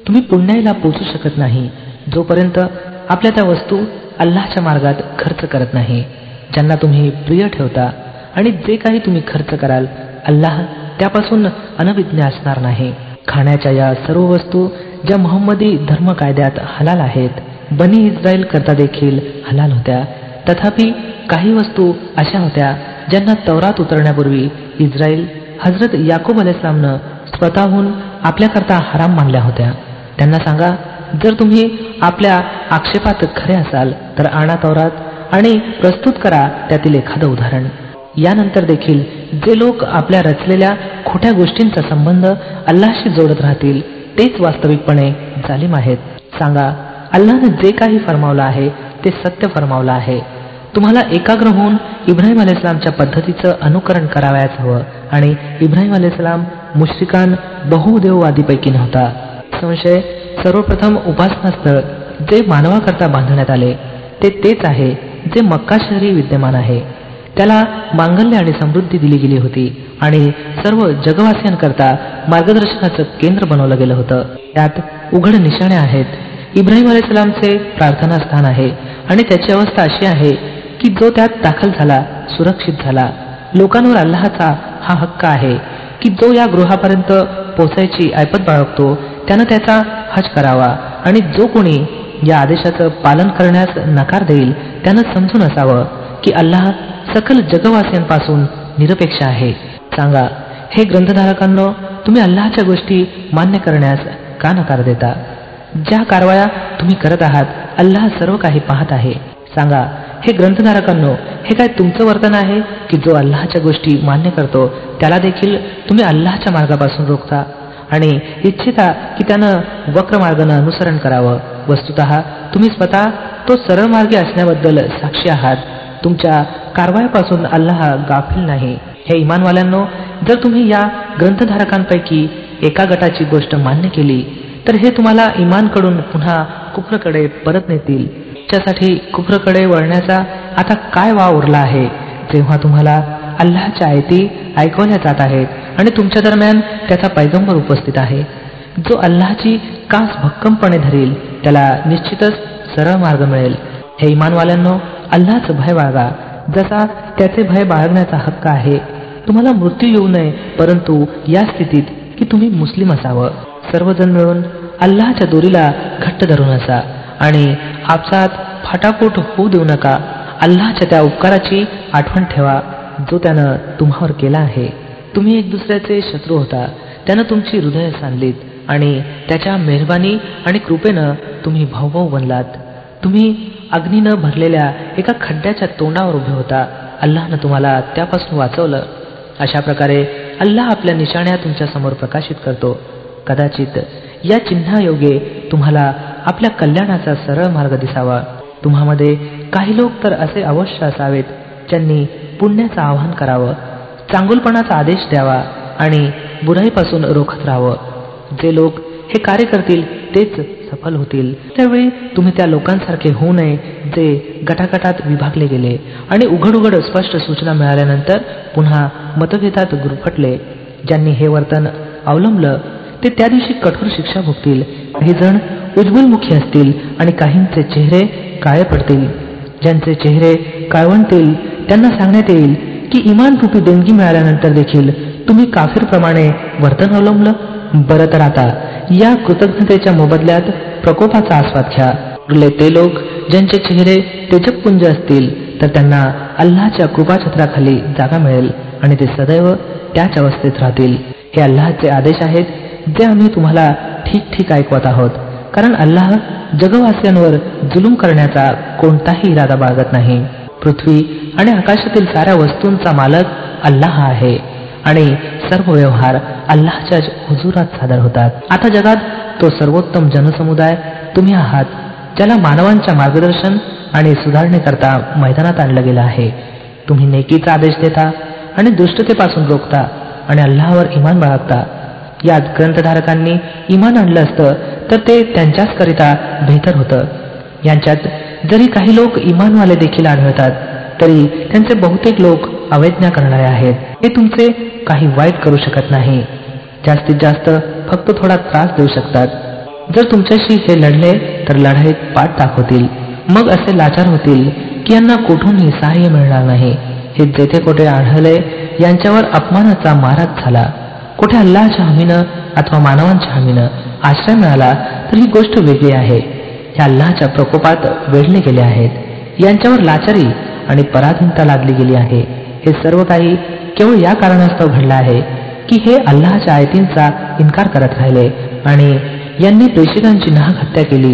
तुम्ही पुण्याईला पोचू शकत नाही जोपर्यंत आपल्या त्या वस्तू अल्लाहच्या मार्गात खर्च करत नाही, ज्यांना तुम्ही प्रिय ठेवता. आणि जे काही तुम्ही खर्च कराल अल्लाह त्यापासून अनभिज्ञ असणार नाही. खाण्याच्या या सर्व वस्तू ज्या मोहम्मदी धर्म कायद्यात हलाल आहेत, बनी इस्रायल करता देखील हलाल होत्या. तथापि काही वस्तू अशा होत्या ज्यांना तौरात उतरण्यापूर्वी इस्रायल हजरत याकूब अलैहिस्सलामनं स्वतःहून आपल्याकरता हराम मानल्या होत्या. त्यांना सांगा, जर तुम्ही आपल्या आक्षेपात खरे असाल तर आणा तौरात आणि प्रस्तुत करा त्यातील एखादं उदाहरण. यानंतर देखील जे लोक आपल्या रचलेल्या खोट्या गोष्टींचा संबंध अल्लाहशी जोडत राहतील तेच वास्तविकपणे जालिम आहेत. सांगा, अल्लाहने जे काही फरमावलं आहे ते सत्य फरमावलं आहे. तुम्हाला एकाग्र होऊन इब्राहिम अलैहिस्सलामच्या पद्धतीचं अनुकरण करावयाच हवं. आणि इब्राहिम अलैहिस्सलाम मुश्रिकान बहुदेववादीपैकी नव्हता. संशय, सर्वप्रथम उपासनास्थळ जे मानवाकरता बांधण्यात आले ते तेच आहे जे मक्का शहरी विद्यमान आहे. त्याला मांगल्य आणि समृद्धी दिली गेली होती आणि सर्व जगवासियांकरता मार्गदर्शनाचं केंद्र बनवलं गेलं होतं. त्यात उघड निशाणे आहेत. इब्राहिम अलैहिस्सलामचे प्रार्थनास्थान आहे आणि त्याची अवस्था अशी आहे की जो त्यात दाखल झाला सुरक्षित झाला. लोकांवर अल्लाहचा हा हक्क आहे की जो या गृहापर्यंत पोचायची ऐपत बाळगतो त्यानं त्याचा हज करावा आणि जो कोणी या आदेशाचं पालन करण्यास नकार देईल त्यानं समजून असावं की अल्लाह सकल जगवासियांपासून निरपेक्ष आहे. सांगा, हे ग्रंथधारकांनो, तुम्ही अल्लाहच्या गोष्टी मान्य करण्यास का नकार देता? ज्या कारवाया तुम्ही करत आहात अल्लाह सर्व काही पाहत आहे. सांगा, हे ग्रंथधारकांनो, हे काय तुमचं वर्तन आहे की जो अल्लाहच्या गोष्टी मान्य करतो त्याला देखील तुम्ही अल्लाहच्या मार्गापासून रोखता आणि इच्छिता की त्यानं वक्र मार्गानं अनुसरण करावं? वस्तुतः तुम्ही स्वतः तो सरळ मार्गी असण्याबद्दल साक्षी आहात. तुमच्या कारवायापासून अल्लाह गाफील नाही. हे इमानवाल्यांनो, जर तुम्ही या ग्रंथधारकांपैकी एका गटाची गोष्ट मान्य केली तर हे तुम्हाला इमानकडून पुन्हा कुफ्रकडे परत नेतील. त्यासाठी कुफ्रकडे वळण्याचा आता काय वाव उरला आहे जेव्हा तुम्हाला अल्लाहच्या आयती ऐकवल्या जात आहेत आणि तुमच्या दरम्यान त्याचा पैगंबर उपस्थित आहे. जो अल्लाहची कास भक्कमपणे धरील त्याला निश्चितच सरळ मार्ग मिळेल. हे इमानवाल्यांनो, अल्लाहचं भय बाळगा जसा त्याचे भय बाळगण्याचा हक्क आहे. तुम्हाला मृत्यू येऊ नये, परंतु या स्थितीत की तुम्ही मुस्लिम असावं. सर्वजण मिळून अल्लाहच्या दोरीला घट्ट धरून असा आणि आपसात फाटाफूट होऊ देऊ नका. अल्लाहच्या त्या उपकाराची आठवण ठेवा जो त्यानं तुम्हावर केला आहे. तुम्ही एक दुसऱ्याचे शत्रू होता, त्यानं तुमची हृदय सांधलीत आणि त्याच्या मेहरबानी आणि कृपेनं तुम्ही भाऊभाऊ बनलात. तुम्ही अग्नीनं भरलेल्या एका खड्ड्याच्या तोंडावर उभे होता. अल्लाहनं तुम्हाला त्यापासून वाचवलं. अशा प्रकारे अल्लाह आपल्या निशाण्या तुमच्या समोर प्रकाशित करतो. कदाचित या चिन्हायोगे तुम्हाला आपल्या कल्याणाचा सरळ मार्ग दिसावा. तुम्हामध्ये काही लोक तर असे अवश्य असावेत ज्यांनी पुण्याचं आवाहन करावं, चांगुलपणाचा आदेश द्यावा आणि बुराईपासून रोखत राहावं. जे लोक हे कार्य करतील तेच सफल होतील. त्यावेळी तुम्ही त्या लोकांसारखे होऊ नये जे गटागटात विभागले गेले आणि उघड उघड स्पष्ट सूचना मिळाल्यानंतर पुन्हा मतभेदात गुरफटले. ज्यांनी हे वर्तन अवलंबलं ते त्या दिवशी कठोर शिक्षा भोगतील. काही जण उज्ज्वलमुखी असतील आणि काहींचे चेहरे काळे पडतील. ज्यांचे चेहरे काळवंटतील त्यांना सांगण्यात येईल की इमान रूपी देणगी मिळाल्यानंतर देखील तुम्ही काफिरप्रमाणे वर्तन अवलंबलं. बरं तर आता या कृतज्ञतेच्या मोबदल्यात प्रकोपाचा आस्वाद घ्या. उरले ते लोक ज्यांचे चेहरे तेजपुंज असतील तर त्यांना अल्लाहच्या कृपाछत्राखाली जागा मिळेल आणि ते सदैव त्याच अवस्थेत राहतील. हे अल्लाहचे आदेश आहेत जे आम्ही तुम्हाला ठीक ठीक ऐकवत आहोत, कारण अल्लाह जगवासियांवर जुलूम करण्याचा कोणताही इरादा बाळगत नाही. पृथ्वी आणि आकाशातील साऱ्या वस्तूंचा मालक अल्लाह आहे आणि सर्व व्यवहार अल्लाहच्या हुजुरात सादर होतात. आता जगात तो सर्वोत्तम जनसमुदाय तुम्ही आहात ज्याला मानवांच्या मार्गदर्शन आणि सुधारणेकरता मैदानात आणलं गेलं आहे. तुम्ही नेकीचा आदेश देता आणि दुष्टतेपासून रोखता आणि अल्लाहवर इमान बाळगता. यात ग्रंथधारकांनी इमान आणलं असतं तर ते त्यांच्याचकरिता बेहतर होतं. यांच्यात जरी काही लोक इमानवाले देखील आढळतात तरी त्यांचे बहुतेक लोक अवैज्ञा करणारे आहेत. हे तुमचे काही वाईट करू शकत नाही. जास्तीत जास्त फक्त थोडा त्रास देऊ शकतात. जर तुमच्याशी हे लढले तर लढाईत पाठ दाखवतील. मग असे लाचार होतील की यांना कुठूनही सहाय्य मिळणार नाही. हे जेथे कोठे आढळले यांच्यावर अपमानाचा माराच झाला. कुठे अल्लाहच्या हमीनं अथवा मानवांच्या हमीनं आश्रय मिळाला तर ही गोष्ट वेगळी आहे. हे अल्लाहच्या प्रकोपात वेढले गेले आहेत. यांच्यावर लाचारी आणि पराधीनता लादली गेली आहे. हे सर्व काही केवळ या कारणास्तव घडलं आहे की हे अल्लाहच्या आयतींचा इन्कार करत राहिले आणि यांनी प्रेषितांची नाहक हत्या केली.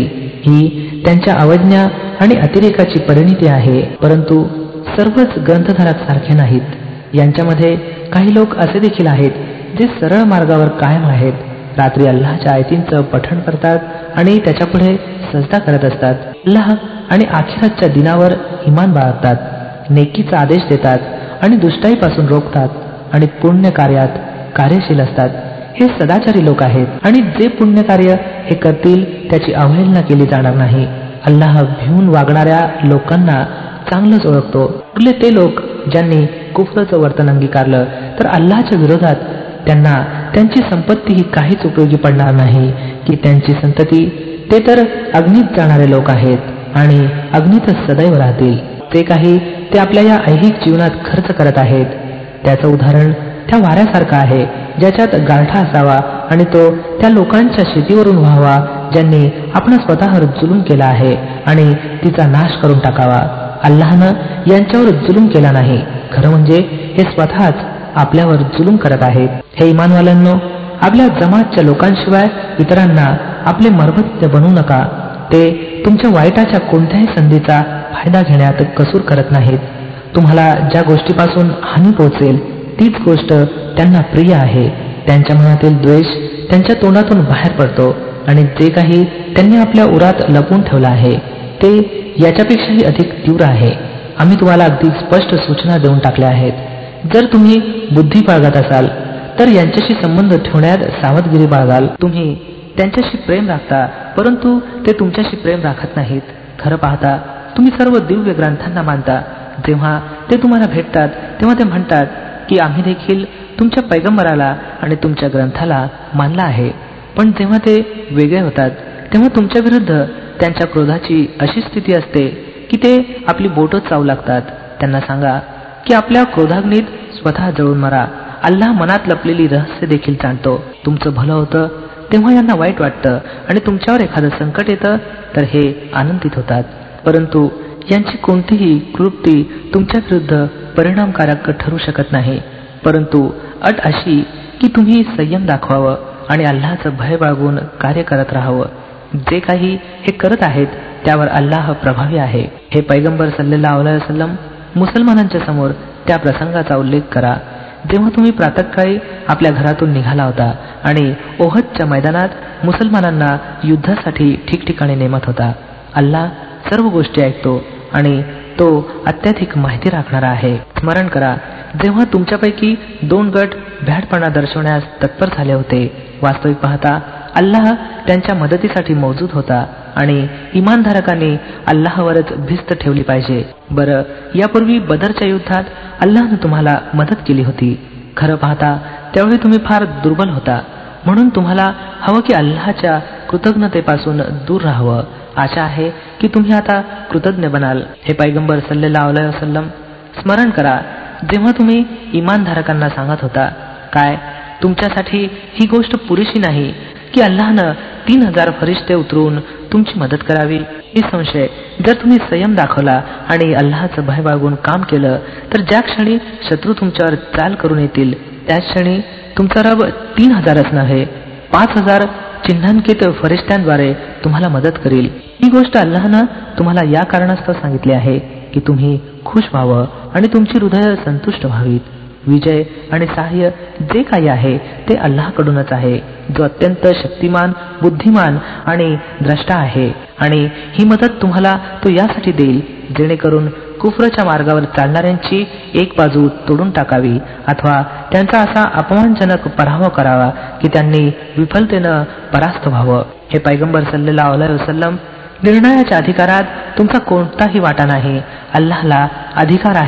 ही त्यांच्या अवज्ञा आणि अतिरेकाची परिणिती आहे. परंतु सर्वच ग्रंथधारक सारखे नाहीत. यांच्यामध्ये काही लोक असे देखील आहेत जे सरळ मार्गावर कायम आहेत. रात्री अल्लाहच्या आयतींचं पठण करतात आणि त्याच्यापुढे सजदा करत असतात. अल्लाह आणि आखिरातच्या दिनावर इमान बाळगतात. नेकीचा आदेश देतात आणि दुष्टाईपासून रोखतात आणि पुण्य कार्यात कार्यशील असतात. हे सदाचारी लोक आहेत आणि जे पुण्य कार्य हे करतील त्याची अवहेलना केली जाणार नाही. अल्लाह भिवून वागणाऱ्या लोकांना चांगलंच ओळखतो. उरले ते लोक ज्यांनी कुफ्रचं वर्तन अंगीकारलं तर अल्लाहच्या विरोधात त्यांना त्यांची संपत्ती ही काहीच उपयोगी पडणार नाही की त्यांची संतती. ते तर अग्नीत जाणारे लोक आहेत आणि अग्नीतच सदैव राहतील. ते काही ते आपल्या या ऐहिक जीवनात खर्च करत आहेत. त्याचं उदाहरण त्या वाऱ्यासारखं आहे ज्याच्यात गारठा असावा आणि तो त्या लोकांच्या शेतीवरून व्हावा ज्यांनी आपण स्वतःवर जुलूम केला आहे आणि तिचा नाश करून टाकावा. अल्लाहनं यांच्यावर जुलूम केला नाही. खरं म्हणजे हे स्वतःच आपल्यावर जुलूम करत आहेत. हे इमानवाल्यांनो, आपल्या जमातच्या लोकांशिवाय इतरांना आपले मर्मत्य बनवू नका. ते तुमच्या वाईटाच्या कोणत्याही संधीचा फायदा घेण्यात कसूर करत नाहीत. तुम्हाला ज्या गोष्टीपासून हानी पोहोचेल तीच गोष्ट त्यांना प्रिय आहे. त्यांच्या मनातील द्वेष त्यांच्या तोंडातून बाहेर पडतो आणि जे काही त्यांनी आपल्या उरात लपवून ठेवलं आहे ते याच्यापेक्षाही अधिक तीव्र आहे. आम्ही तुम्हाला अगदी स्पष्ट सूचना देऊन टाकल्या आहेत. जर तुम्ही बुद्धी बाळगत असाल तर यांच्याशी संबंध ठेवण्यात सावधगिरी बाळगाल. तुम्ही त्यांच्याशी प्रेम राखता परंतु ते तुमच्याशी प्रेम राखत नाहीत. खरं पाहता तुम्ही सर्व दिव्य ग्रंथांना मानता. जेव्हा ते तुम्हाला भेटतात तेव्हा ते म्हणतात की आम्ही देखील तुमच्या पैगंबराला आणि तुमच्या ग्रंथाला मानला आहे. पण जेव्हा ते वेगळे होतात तेव्हा तुमच्या विरुद्ध त्यांच्या क्रोधाची अशी स्थिती असते की ते आपली बोटं चावू लागतात. त्यांना सांगा की आपल्या क्रोधाग्नीत स्वतः जळून मरा. अल्लाह मनात लपलेली रहस्य देखील जाणतो. तुमचं भलं होतं तेव्हा यांना वाईट वाटतं आणि तुमच्यावर एखादं संकट येतं तर हे आनंदित होतात. परंतु यांची कोणतीही कृती तुमच्या विरुद्ध परिणामकारक ठरू शकत नाही. परंतु अट अशी की तुम्ही संयम दाखवावं आणि अल्लाहचं भय बाळगून कार्य करत राहावं. जे काही हे करत आहेत त्यावर अल्लाह प्रभावी आहे. हे पैगंबर सल्लल्लाहु अलैहि वसल्लम, मुसलमानांच्या समोर त्या प्रसंगाचा उल्लेख करा जेव्हा तुम्ही प्रातःकाळी आपल्या घरातून निघाला होता आणि ओहदच्या मैदानात मुसलमानांना युद्धासाठी ठिकठिकाणी नेमत होता. अल्लाह सर्व गोष्टी ऐकतो आणि तो अत्याधिक माहिती राखणारा आहे. स्मरण करा जेव्हा तुमच्यापैकी 2 गट भ्याडपणा दर्शवण्यास तत्पर झाले होते. वास्तविक पाहता अल्लाह त्यांच्या मदतीसाठी मौजूद होता आणि इमानधारकांनी अल्लाहवरच भिस्त ठेवली पाहिजे. बरं, यापूर्वी बदरच्या युद्धात अल्लाहनं तुम्हाला मदत केली होती. खरं पाहता त्यावेळी तुम्ही फार दुर्बल होता. म्हणून तुम्हाला हवं की अल्लाहच्या कृतज्ञतेपासून दूर राहावं. आशा आहे की तुम्ही आता कृतज्ञ बनाल. हे पैगंबर सल्लल्लाहु अलैहि वसल्लम, स्मरण करा जेव्हा तुम्ही इमानधारकांना सांगत होता, काय तुमच्यासाठी ही गोष्ट पुरेशी नाही की अल्लाहनं 3000 फरिश्ते उतरवून तुमची मदत करावी? निसंशय जर तुम्ही संयम दाखवला आणि अल्लाहचं भय बाळगून काम केलं तर ज्या क्षणी शत्रू तुमच्यावर चाल करून येतील त्याच क्षणी तुमचा रब 3000च नव्हे 5000 चिन्हांकित फरिश्त्यांद्वारे तुम्हाला मदत करील. ही गोष्ट अल्लाहनं तुम्हाला या कारणास्तव सांगितली आहे की तुम्ही खुश व्हावं आणि तुमची हृदय संतुष्ट व्हावीत. विजय आणि सहाय्य जे काही आहे ते अल्लाहकडूनच आहे, जो अत्यंत शक्तिमान, बुद्धिमान आणि द्रष्टा आहे. आणि ही मदत तुम्हाला तो यासाठी देईल जेणेकरून कुफ्रच्या मार्गावर चालणाऱ्यांची एक बाजू तोडून टाकावी अथवा त्यांचा असा अपमानजनक पराभव करावा की त्यांनी विफलतेनं परास्त व्हावं. हे पैगंबर सल्लल्लाहु अलैहि वसल्लम, निर्णयाच्या अधिकारात तुमचा कोणताही वाटा नाही. अल्लाहला अधिकार आहे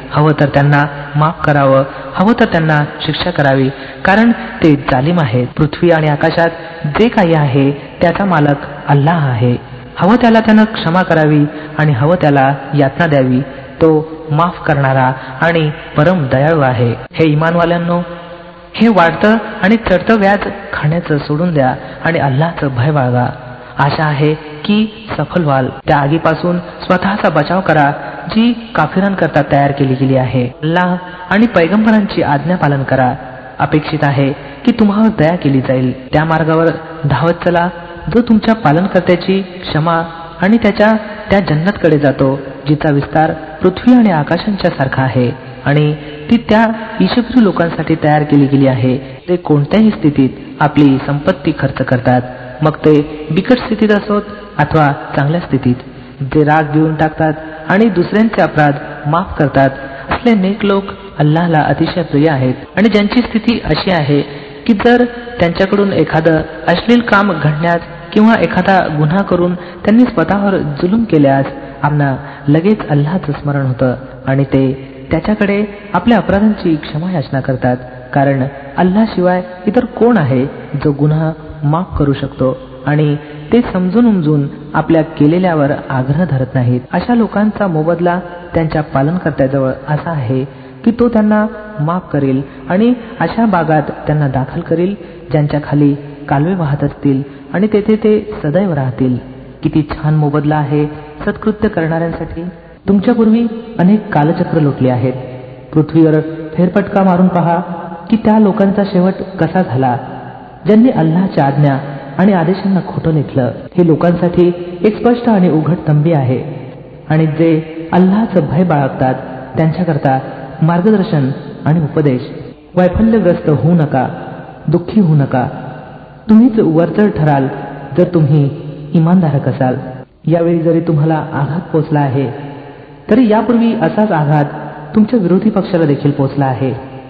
हवं तर त्यांना माफ करावं, हवं तर त्यांना शिक्षा करावी, कारण ते जालिम आहेत. पृथ्वी आणि आकाशात जे काही आहे त्याचा मालक अल्लाह आहे. हवं त्याला त्यानं क्षमा करावी आणि हवं त्याला यातना द्यावी. तो माफ करणारा आणि परम दयाळू आहे. हे इमानवाल्यांनो, हे वाढतं आणि चढतं व्याज खाण्याचं सोडून द्या आणि अल्लाहचं भय बाळगा. आशा आहे की सफल व्हाल. त्या आगीपासून स्वतःचा बचाव करा जी काफिरांकरता तयार केली गेली आहे. अल्लाह आणि पैगंबरांची आज्ञा पालन करा. अपेक्षित आहे की तुम्हावर दया केली जाईल. त्या मार्गावर धावत चला जो तुमच्या पालनकर्त्याची क्षमा आणि त्या जन्नतकडे जातो जिचा विस्तार पृथ्वी आणि आकाशांच्या सारखा आहे आणि ती त्या ईशप्रिय लोकांसाठी तयार केली गेली आहे. ते कोणत्याही स्थितीत आपली संपत्ती खर्च करतात, मग ते बिकट स्थितीत असोत अथवा चांगल्या स्थितीत. जे राग देऊन टाकतात आणि दुसऱ्यांचे अपराध माफ करतात असले नेक लोक अल्लाहला अतिशय प्रिय आहेत. आणि ज्यांची स्थिती अशी आहे की जर त्यांच्याकडून एखादं अश्लील काम घडण्यास किंवा एखादा गुन्हा करून त्यांनी स्वतःवर जुलूम केल्यास आम्हाला लगेच अल्लाहचं स्मरण होतं आणि ते त्याच्याकडे आपल्या अपराधांची क्षमा याचना करतात, कारण अल्लाशिवाय इतर कोण आहे जो गुन्हा माफ करू शकतो. आणि ते समजून उमजून आपल्या केलेल्यावर आग्रह धरत नाहीत. अशा लोकांचा मोबदला त्यांच्या पालनकर्त्याजवळ असा आहे की तो त्यांना माफ करेल आणि अशा बागात त्यांना दाखल करेल ज्यांच्या खाली कालवे वाहत असतील आणि तेथे ते सदैव राहतील. किती छान मोबदला आहे सत्कृत्य करणाऱ्यांसाठी. तुमच्यापूर्वी अनेक कालचक्र लोटली आहेत. पृथ्वीवर फेरफटका मारून पहा की त्या लोकांचा शेवट कसा झाला ज्यांनी अल्लाहच्या आज्ञा आणि आदेशांना खोटं लेखलं. हे लोकांसाठी एक स्पष्ट आणि उघड तंबी आहे. आणि जे अल्लाहचं भय बाळगतात त्यांच्याकरता मार्गदर्शन आणि उपदेश. वैफल्यग्रस्त होऊ नका, दुःखी होऊ नका. तुम्हीच वरचढ ठराल जर तुम्ही इमानधारक असाल. यावेळी जरी तुम्हाला आघात पोचला आहे तरी यापूर्वी असाच आघात तुमच्या विरोधी पक्षाला देखील पोचला आहे.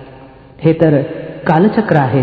हे तर कालचक्र आहेत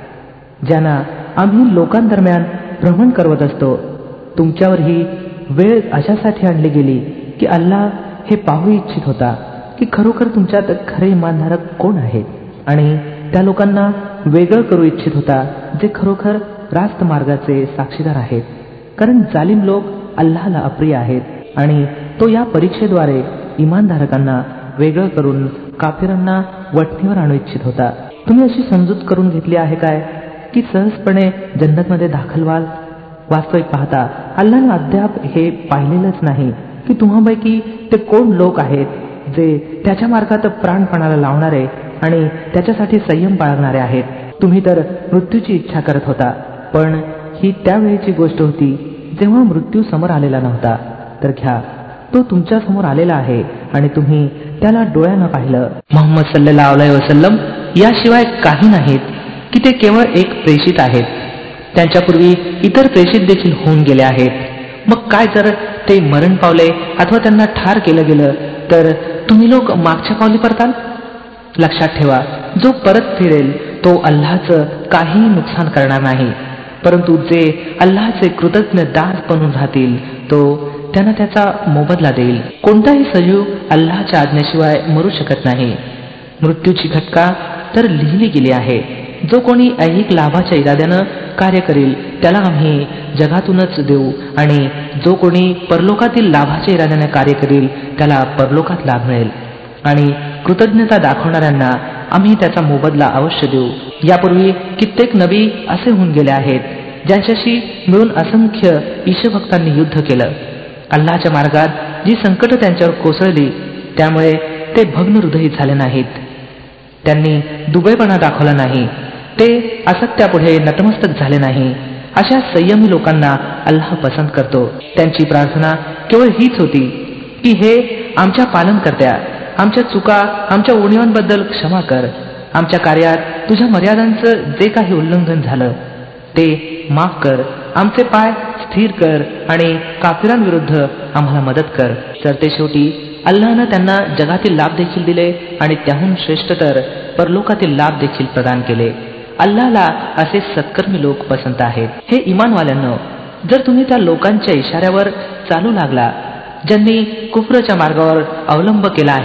ज्यांना आम्ही लोकांदरम्यान भ्रमण करवत असतो. तुमच्यावर ही वेळ अशासाठी आणली गेली की अल्लाह हे पाहू इच्छित होता की खरोखर तुमच्यात खरे इमानधारक कोण आहेत आणि त्या लोकांना वेगळं करू इच्छित होता जे खरोखर रास्त मार्गाचे साक्षीदार आहेत. कारण जालिम लोक अल्लाहला अप्रिय आहेत आणि तो या परीक्षेद्वारे इमानधारकांना वेगळं करून काफिरांना वठणीवर आणू इच्छित होता. तुम्ही अशी समजूत करून घेतली आहे काय की सहजपणे जन्नतमध्ये दाखल व्हाल? वास्तविक पाहता अल्लाहने अद्याप हे पाहिलेलंच नाही की तुम्हापैकी ते कोण लोक आहेत जे त्याच्या मार्गात प्राणपणाला लावणारे आणि त्याच्यासाठी संयम बाळगणारे आहेत. तुम्ही तर मृत्यूची इच्छा करत होता, पण ही त्यावेळीची गोष्ट होती जेव्हा मृत्यू समोर आलेला नव्हता. तर घ्या, तो तुमच्या समोर आलेला आहे आणि तुम्ही त्याला डोळ्यानं पाहिलं. मुहम्मद सल्लल्लाहु अलैहि वसल्लम याशिवाय काही नाहीत की ते केवळ एक प्रेषित आहेत. त्यांच्यापूर्वी इतर प्रेषित देखील होऊन गेले आहेत. मग काय जर ते मरण पावले अथवा त्यांना ठार केलं गेलं तर तुम्ही लोक मागच्या पावली परताल? लक्षात ठेवा, जो परत फिरेल तो अल्लाहचं काहीही नुकसान करणार नाही, परंतु जे अल्लाहचे कृतज्ञ दास बनून राहतील तो त्यांना त्याचा मोबदला देईल. कोणताही सजीव अल्लाहच्या आज्ञेशिवाय मरू शकत नाही. मृत्यूची घटका तर लिहिली गेली आहे. जो कोणी ऐहिक लाभाच्या इराद्यानं कार्य करेल त्याला आम्ही जगातूनच देऊ आणि जो कोणी परलोकातील लाभाच्या इराद्याने कार्य करेल त्याला परलोकात लाभ मिळेल आणि कृतज्ञता दाखवणाऱ्यांना आम्ही त्याचा मोबदला अवश्य देऊ. यापूर्वी कित्येक नबी असे होऊन गेले आहेत ज्यांच्याशी मिळून असंख्य ईशभक्तांनी युद्ध केलं. अल्लाहच्या मार्गात जी संकट त्यांच्यावर कोसळली त्यामुळे ते भग्न हृदयी झाले नाहीत. त्यांनी दुबळेपणा दाखवला नाही. ते असत्यापुढे नतमस्तक झाले नाही. अशा संयमी लोकांना अल्लाह पसंत करतो. त्यांची प्रार्थना केवळ हीच होती की हे आमच्या पालनकर्त्या, आमच्या चुका, आमच्या उणीवांबद्दल क्षमा कर. आमच्या कार्यात तुझ्या मर्यादांचं जे काही उल्लंघन झालं ते माफ कर. आमचे पाय स्थिर कर आणि काफिरांविरुद्ध आम्हाला मदत कर. तर ते शेवटी अल्लाहनं त्यांना जगातील लाभ देखील दिले आणि त्याहून श्रेष्ठ तर परलोकातील लाभ देखील प्रदान केले. अल्लाहला असे सत्कर्मी लोक पसंत आहेत. हे इमानवाल्यांनो, जर तुम्ही त्या लोकांच्या इशाऱ्यावर चालू लागला ज्यांनी कुफ्रच्या मार्गावर अवलंब केला आहे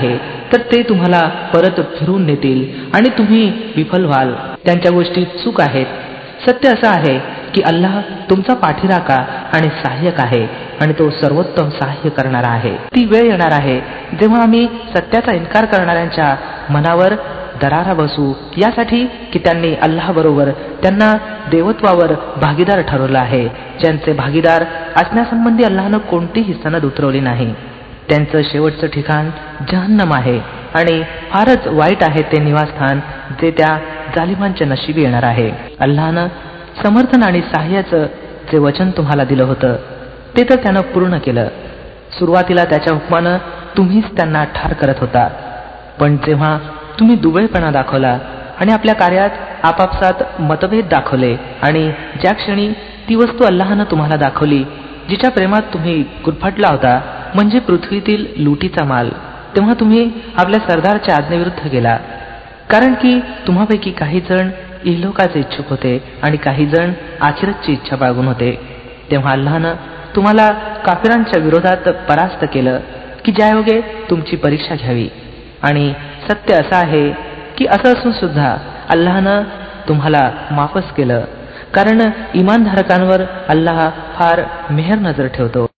तर ते तुम्हाला परत फिरून नेतील आणि तुम्ही विफल व्हाल. त्यांच्या गोष्टी चूक आहेत. सत्य असं आहे की अल्लाह तुमचा पाठीराखा आणि सहाय्यक आहे आणि तो सर्वोत्तम सहाय्य करणारा आहे. ती वेळ येणार आहे जेव्हा आम्ही सत्याचा इन्कार करणाऱ्यांच्या मनावर दरारा बसू, यासाठी की त्यांनी अल्लाह बरोबर त्यांना देवत्वावर भागीदार ठरवलं आहे, ज्यांचे भागीदार असण्यासंबंधी अल्लाहनं कोणतीही सनद उतरवली नाही. त्यांचं शेवटचं ठिकाण जहन्नम आहे आणि फारच वाईट आहे ते निवासस्थान जे त्या जालिमांच्या नशिबी येणार आहे. अल्लाहनं समर्थन आणि सहाय्याचं जे वचन तुम्हाला दिलं होतं ते तर त्यानं पूर्ण केलं. सुरुवातीला त्याच्या हुकमानं तुम्हीच त्यांना ठार करत होता, पण जेव्हा तुम्ही दुबळेपणा दाखवला आणि आपल्या कार्यात आपापसात मतभेद दाखवले आणि ज्या क्षणी ती वस्तू अल्लाहनं तुम्हाला दाखवली जिच्या प्रेमात तुम्ही गुरफटला होता, म्हणजे पृथ्वीतील लुटीचा माल, तेव्हा तुम्ही आपल्या सरदारच्या आज्ञेविरुद्ध गेला. कारण की तुम्हापैकी काही जण इहलोकाचे इच्छुक होते आणि काही जण आखिरतची इच्छा बाळगून होते. तेव्हा अल्लाहनं तुम्हाला काफिरांच्या विरोधात परास्त केलं की ज्यायोगे तुमची परीक्षा घ्यावी. आणि सत्य असं आहे की असं असून सुद्धा अल्लाहनं तुम्हाला माफच केलं, कारण इमानधारकांवर अल्लाह फार मेहर नजर ठेवतो.